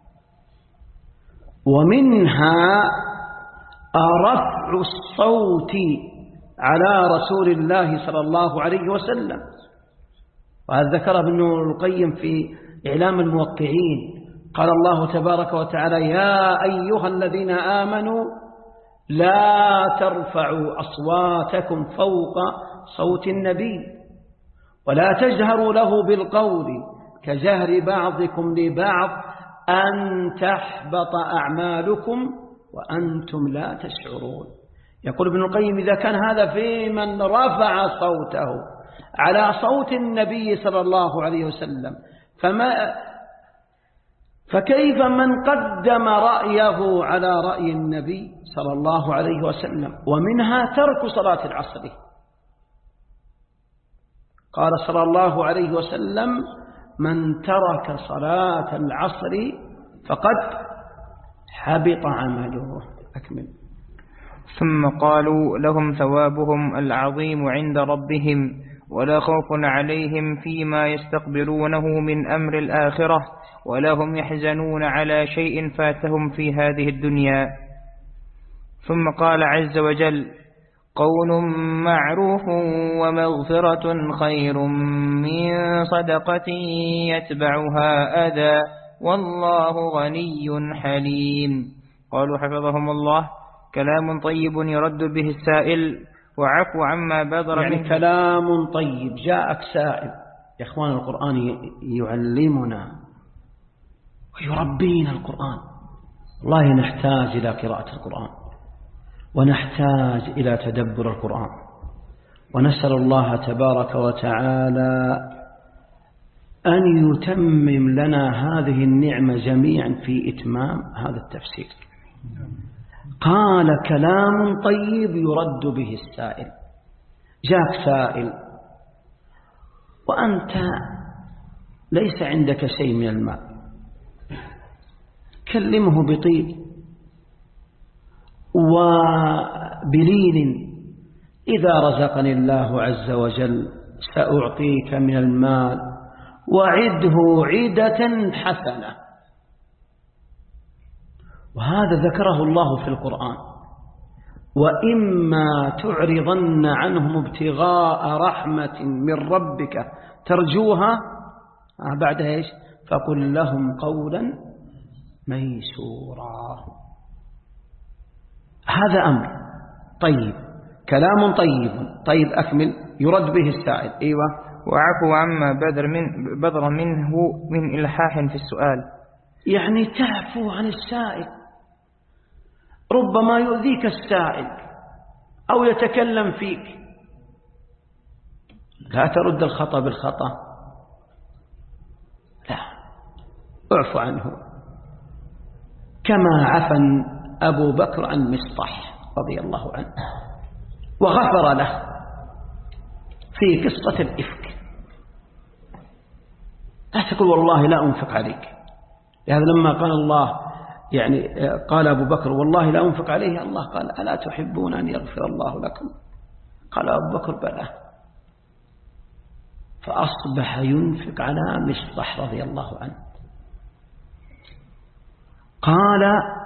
ومنها رفع الصوت على رسول الله صلى الله عليه وسلم. وهذا ذكر ابن القيم في إعلام الموقعين. قال الله تبارك وتعالى: يا أيها الذين آمنوا لا ترفعوا أصواتكم فوق صوت النبي ولا تجهروا له بالقول كجهر بعضكم لبعض أن تحبط أعمالكم وأنتم لا تشعرون. يقول ابن القيم: إذا كان هذا في من رفع صوته على صوت النبي صلى الله عليه وسلم، فما فكيف من قدم رأيه على رأي النبي صلى الله عليه وسلم؟ ومنها ترك صلاة العصر. قال صلى الله عليه وسلم: من ترك صلاة العصر فقد حبط عمله. أكمل. ثم قالوا لهم ثوابهم العظيم عند ربهم ولا خوف عليهم فيما يستقبلونه من أمر الآخرة ولا هم يحزنون على شيء فاتهم في هذه الدنيا. ثم قال عز وجل: قول معروف ومغفرة خير من صدقة يتبعها أذى والله غني حليم. قالوا حفظهم الله: كلام طيب يرد به السائل وعفو عما بدر يعني منه. كلام طيب. جاءك سائل. يا إخوان القرآن يعلمنا ويربينا. القرآن والله نحتاج إلى قراءة القرآن ونحتاج إلى تدبر القرآن، ونسأل الله تبارك وتعالى أن يتمم لنا هذه النعمة جميعا في إتمام هذا التفسير. قال: كلام طيب يرد به السائل. جاءك سائل وأنت ليس عندك شيء من المال، كلمه بطيب وبلين: إذا رزقني الله عز وجل سأعطيك من المال وعده عدة حسنة. وهذا ذكره الله في القرآن: وإما تعرضن عنهم ابتغاء رحمة من ربك ترجوها بعد إيش؟ فقل لهم قولا ميسورا. هذا أمر طيب، كلام طيب. طيب أكمل. يرد به السائل. أيوة. وعفو عما بدر من بدر منه من إلحاح في السؤال، يعني تعفو عن السائل. ربما يؤذيك السائل أو يتكلم فيك، لا ترد الخطأ بالخطأ، لا، اعفو عنه. كما عفى أبو بكر عن مصطح رضي الله عنه وغفر له في قصة الإفك. لا تقول والله لا أنفق عليك. لهذا لما قال الله يعني قال أبو بكر والله لا أنفق عليه، الله قال: ألا تحبون أن يغفر الله لكم؟ قال أبو بكر: بلى. فأصبح ينفق على مصطح رضي الله عنه. قال: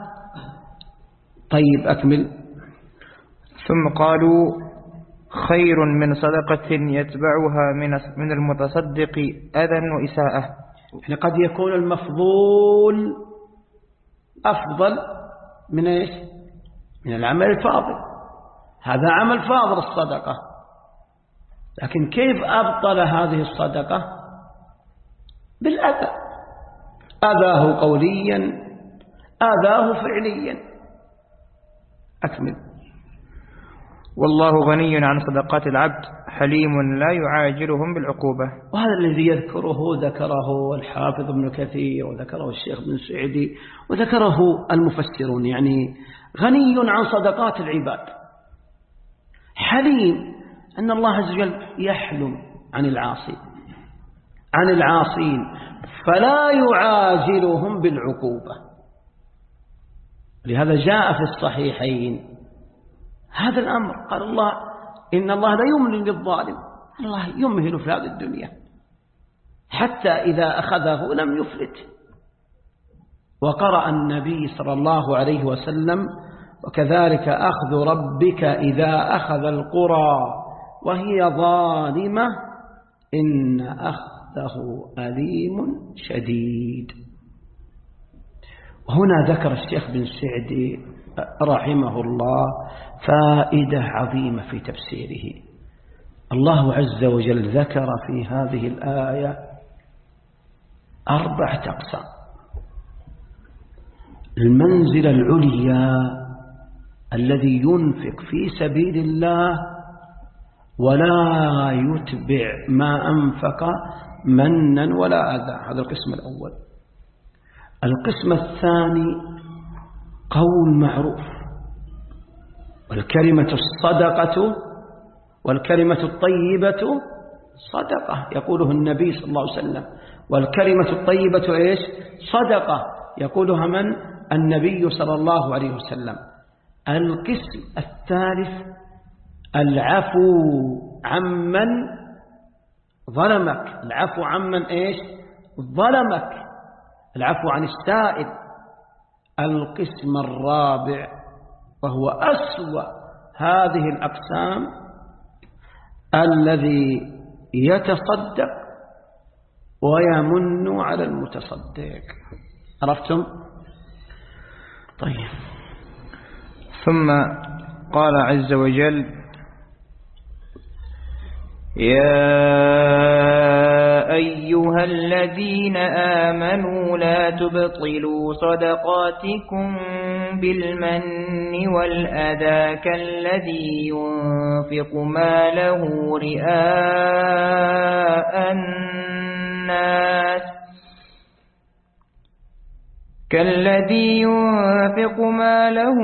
طيب أكمل. ثم قالوا: خير من صدقة يتبعها من المتصدق أذى وإساءة. يعني قد يكون المفضول أفضل من إيش؟ من العمل الفاضل. هذا عمل فاضل الصدقة، لكن كيف أبطل هذه الصدقة؟ بالأذى. أذاه قوليا، أذاه فعليا. أكمل. والله غني عن صدقات العبد حليم لا يعاجلهم بالعقوبة. وهذا الذي يذكره ذكره الحافظ ابن كثير وذكره الشيخ بن سعدي وذكره المفسرون. يعني غني عن صدقات العباد، حليم، أن الله عز وجل يحلم عن العاصي عن العاصين فلا يعاجلهم بالعقوبة. لهذا جاء في الصحيحين هذا الأمر. قال الله: إن الله لا يمهل للظالم. الله يمهل في هذه الدنيا حتى إذا أخذه لم يفلت. وقرأ النبي صلى الله عليه وسلم: وكذلك أخذ ربك إذا أخذ القرى وهي ظالمة إن أخذه أليم شديد. وهنا ذكر الشيخ بن سعدي رحمه الله فائدة عظيمة في تفسيره. الله عز وجل ذكر في هذه الآية أربعة أقسام: المنزلة العليا الذي ينفق في سبيل الله ولا يتبع ما أنفق منا ولا أذى، هذا القسم الأول. القسم الثاني قول معروف، والكلمة الصدقة والكلمة الطيبة صدقة يقوله النبي صلى الله عليه وسلم. والكلمة الطيبة إيش؟ صدقة يقولها من؟ النبي صلى الله عليه وسلم. القسم الثالث العفو عمن ظلمك، العفو عمن إيش ظلمك، العفو عن السائل. القسم الرابع وهو أسوأ هذه الأقسام الذي يتصدق ويمن على المتصدق. عرفتم؟ طيب. ثم قال عز وجل: يا أيها الذين آمنوا لا تبطلوا صدقاتكم بالمن والأذى كالذي ينفق ماله رئاء الناس كالذي ينفق ماله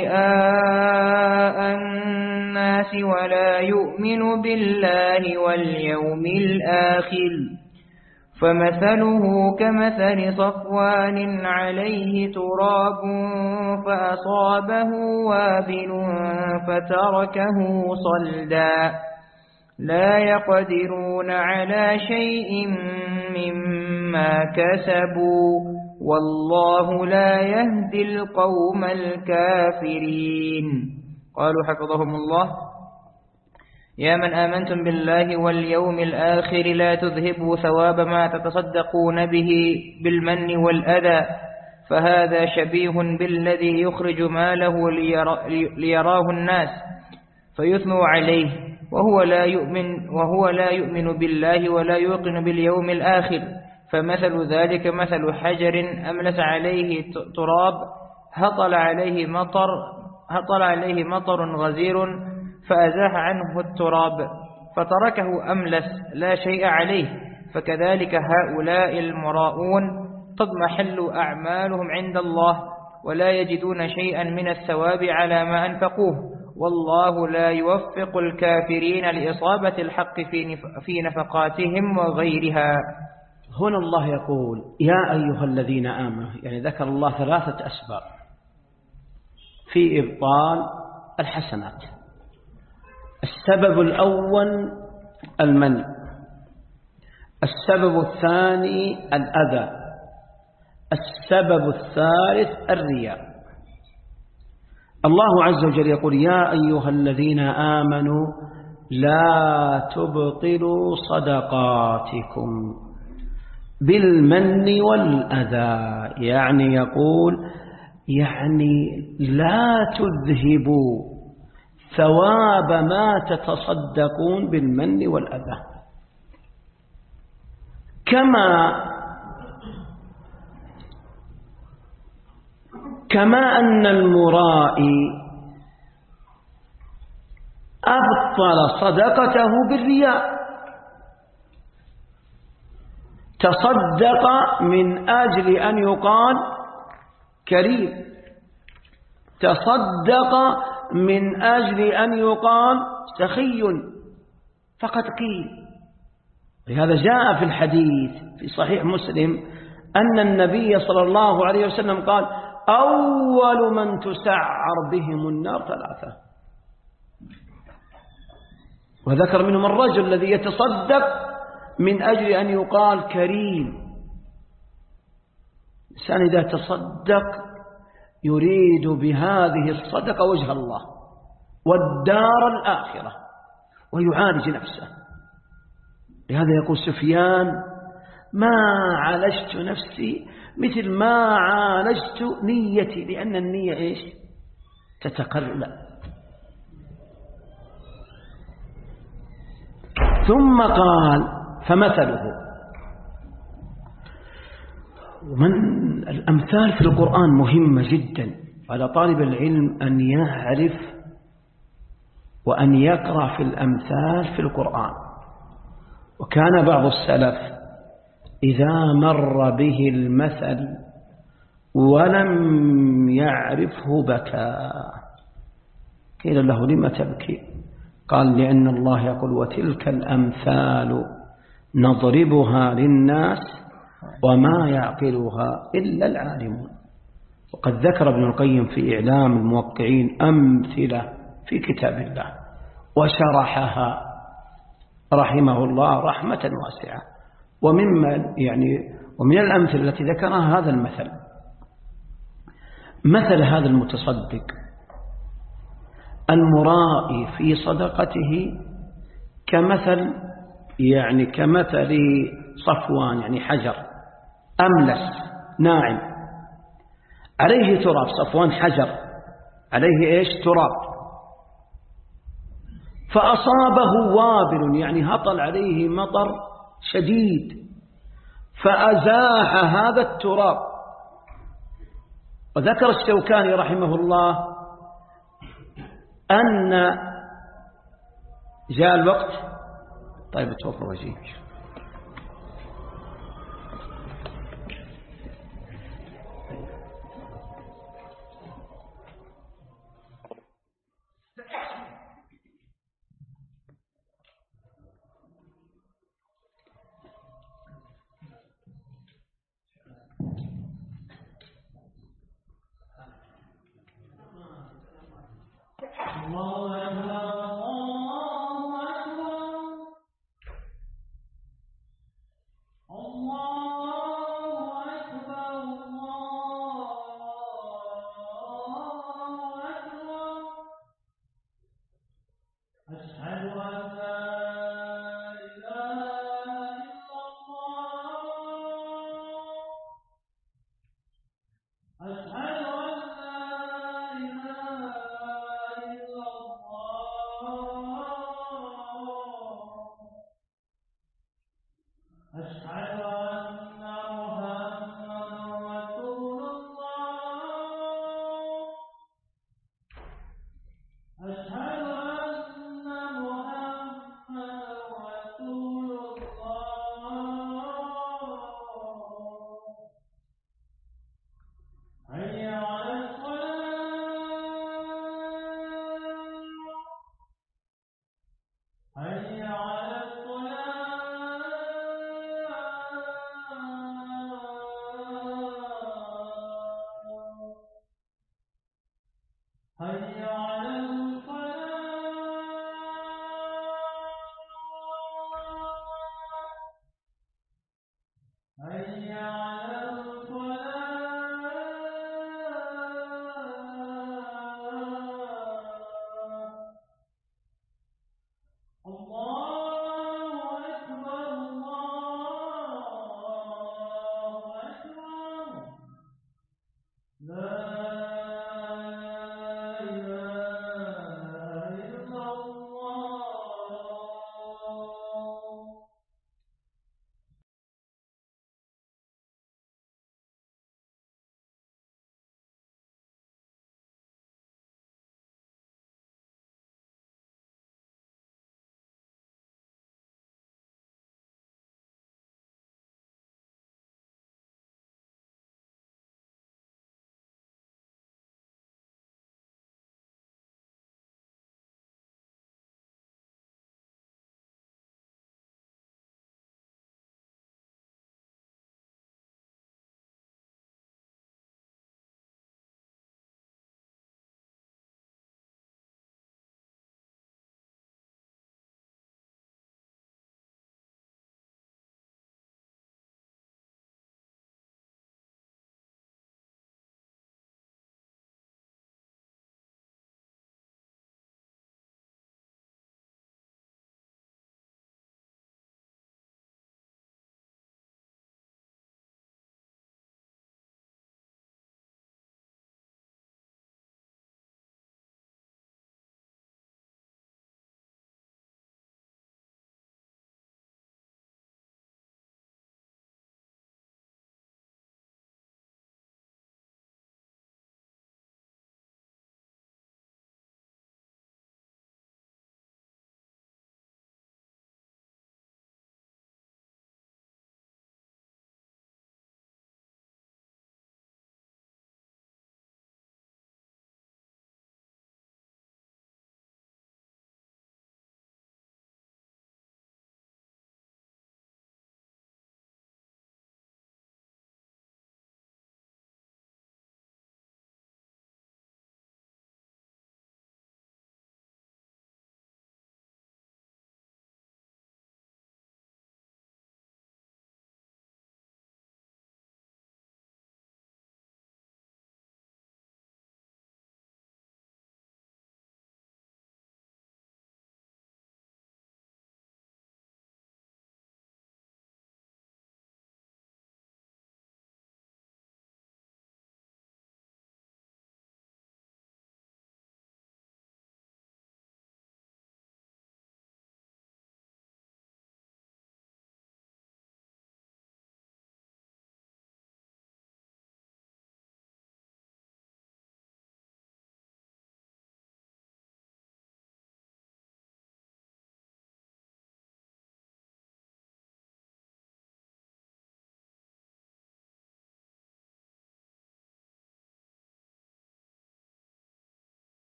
رئاء الناس ولا يؤمن بالله واليوم الآخر فمثله كمثل صفوان عليه تراب فأصابه وابل فتركه صلدا لا يقدرون على شيء مما كسبوا والله لا يهدي القوم الكافرين. قالوا حفظهم الله: يا من آمنتم بالله واليوم الآخر لا تذهبوا ثواب ما تتصدقون به بالمن والأذى، فهذا شبيه بالذي يخرج ماله ليراه الناس فيثنوا عليه وهو لا يؤمن وهو لا يؤمن بالله ولا يوقن باليوم الآخر، فمثل ذلك مثل حجر أملس عليه تراب هطل عليه مطر هطل عليه مطر غزير فأزاح عنه التراب فتركه أملس لا شيء عليه، فكذلك هؤلاء المراؤون تضمحل أعمالهم عند الله ولا يجدون شيئا من الثواب على ما أنفقوه، والله لا يوفق الكافرين لإصابة الحق في نفقاتهم وغيرها. هنا الله يقول: يا أيها الذين آمنوا، يعني ذكر الله ثلاثة أسباب في إبطال الحسنات. السبب الأول المنع، السبب الثاني الأذى، السبب الثالث الرياء. الله عز وجل يقول: يا أيها الذين آمنوا لا تبطلوا صدقاتكم بالمن والأذى، يعني يقول يعني لا تذهبوا ثواب ما تتصدقون بالمن والأذى، كما كما أن المرائي أبطل صدقته بالرياء، تصدق من أجل أن يقال كريم، تصدق من أجل أن يقال سخي، فقد قيل. لهذا جاء في الحديث في صحيح مسلم أن النبي صلى الله عليه وسلم قال: أول من تسعر بهم النار ثلاثة، وذكر منهم الرجل الذي يتصدق من أجل أن يقال كريم. الإنسان إذا تصدق يريد بهذه الصدقة وجه الله والدار الآخرة ويعالج نفسه. لهذا يقول سفيان: ما عالجت نفسي مثل ما عالجت نيتي، لأن النية إيش؟ تتقلب. ثم قال: فمثله. ومن الأمثال في القرآن مهمة جدا، على طالب العلم أن يعرف وأن يقرأ في الأمثال في القرآن. وكان بعض السلف إذا مر به المثل ولم يعرفه بكى. قيل له: لم تبكي؟ قال: لأن الله يقول: وتلك الأمثال نضربها للناس وما يعقلها إلا العالمون. وقد ذكر ابن القيم في إعلام الموقعين أمثلة في كتاب الله وشرحها رحمه الله رحمة واسعة. ومما يعني ومن الأمثلة التي ذكرها هذا المثل، مثل هذا المتصدق المرائي في صدقته كمثل يعني كمثل صفوان، يعني حجر أملس ناعم عليه تراب. صفوان حجر عليه إيش؟ تراب. فأصابه وابل، يعني هطل عليه مطر شديد فأزاح هذا التراب. وذكر الشوكاني رحمه الله أن جاء الوقت. طيب توفر وجهي.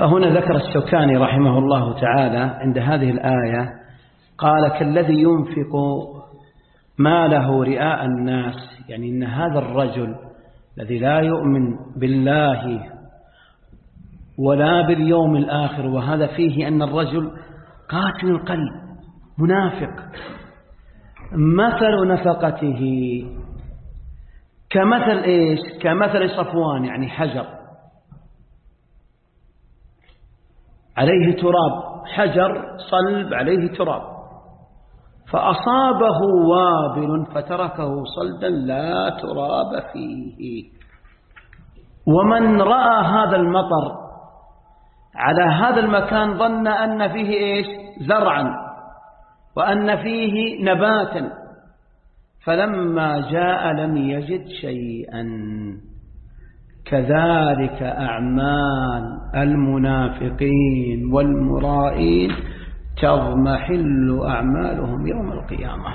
فهنا ذكر الشوكاني رحمه الله تعالى عند هذه الآية قال كالذي ينفق ماله رئاء الناس، يعني إن هذا الرجل الذي لا يؤمن بالله ولا باليوم الآخر، وهذا فيه أن الرجل قاتل القلب منافق، مثل نفقته كمثل إيش؟ كمثل صفوان، يعني حجر عليه تراب، حجر صلب عليه تراب، فأصابه وابل فتركه صلدا لا تراب فيه. ومن رأى هذا المطر على هذا المكان ظن أن فيه إيش؟ زرعا، وأن فيه نباتا، فلما جاء لم يجد شيئا. كذلك أعمال المنافقين والمرائين تضمحل أعمالهم يوم القيامة.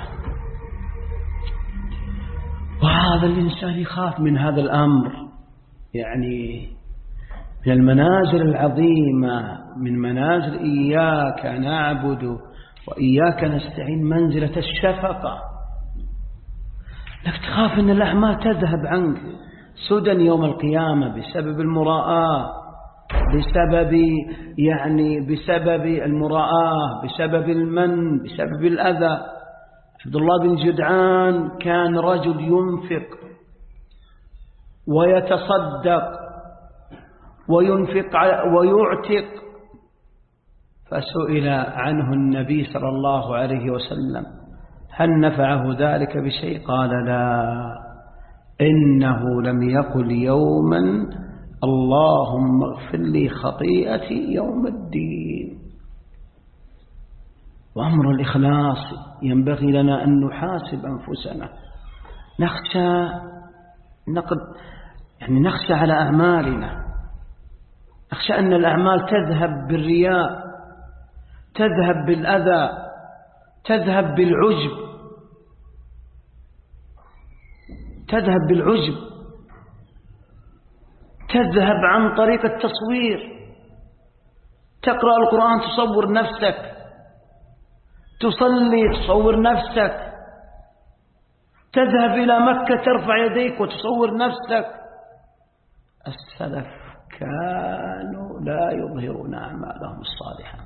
وهذا الإنسان يخاف من هذا الأمر، يعني من المنازل العظيمة، من منازل إياك نعبد وإياك نستعين، منزلة الشفقة، لك تخاف أن الأعمال تذهب عنك سدى يوم القيامة بسبب المراءة، بسبب يعني بسبب المراءة، بسبب المن، بسبب الأذى. عبد الله بن جدعان كان رجل ينفق ويتصدق وينفق ويعتق، فسئل عنه النبي صلى الله عليه وسلم هل نفعه ذلك بشيء؟ قال لا، إنه لم يقل يوما اللهم اغفر لي خطيئتي يوم الدين. وأمر الإخلاص ينبغي لنا أن نحاسب أنفسنا، نخشى نقد يعني نخشى على أعمالنا، نخشى أن الأعمال تذهب بالرياء، تذهب بالأذى، تذهب بالعجب، تذهب بالعجب تذهب عن طريق التصوير. تقرأ القرآن تصور نفسك، تصلي تصور نفسك، تذهب إلى مكة ترفع يديك وتصور نفسك. السلف كانوا لا يظهرون أعمالهم الصالحة.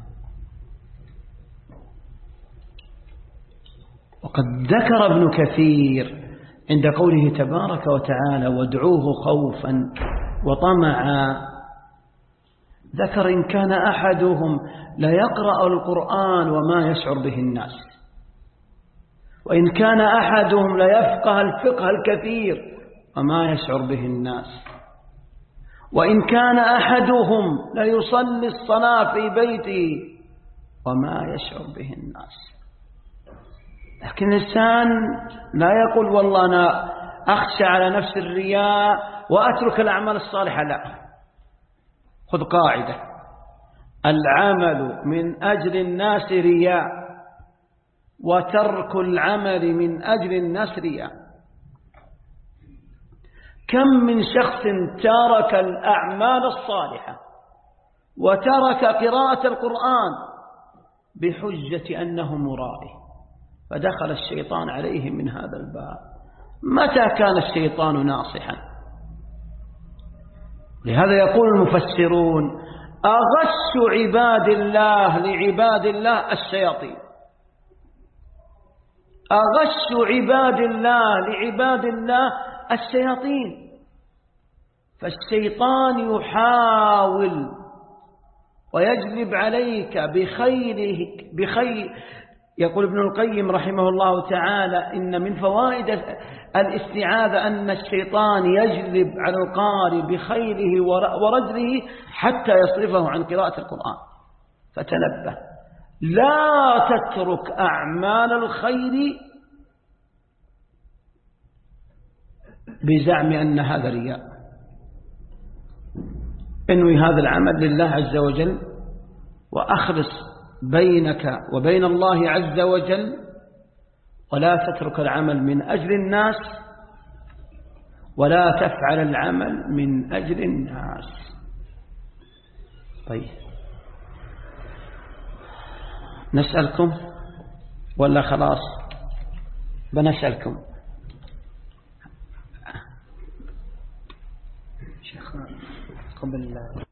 وقد ذكر ابن كثير عند قوله تبارك وتعالى وادعوه خوفا وطمعا، ذكر إن كان أحدهم لا يقرأ القرآن وما يشعر به الناس، وإن كان أحدهم لا يفقه الفقه الكثير وما يشعر به الناس، وإن كان أحدهم لا يصلي الصلاة في بيته وما يشعر به الناس. لكن الإنسان لا يقول والله أنا أخشى على نفس الرياء وأترك الأعمال الصالحة، لا. خذ قاعدة: العمل من أجل الناس رياء، وترك العمل من أجل الناس رياء. كم من شخص ترك الأعمال الصالحة وترك قراءة القرآن بحجة أنه مرائي، فدخل الشيطان عليه من هذا الباب. متى كان الشيطان ناصحا؟ لهذا يقول المفسرون: أغش عباد الله لعباد الله الشياطين، أغش عباد الله لعباد الله الشياطين. فالشيطان يحاول ويجلب عليك بخيره بخير. يقول ابن القيم رحمه الله تعالى: إن من فوائد الاستعاذة أن الشيطان يجلب على القارئ بخيله ورجله حتى يصرفه عن قراءة القرآن. فتنبه، لا تترك أعمال الخير بزعم أن هذا رياء. انوي هذا العمل لله عز وجل، وأخلص بينك وبين الله عز وجل، ولا تترك العمل من أجل الناس، ولا تفعل العمل من أجل الناس. طيب نسألكم ولا خلاص؟ بنسألكم. شيخ قبل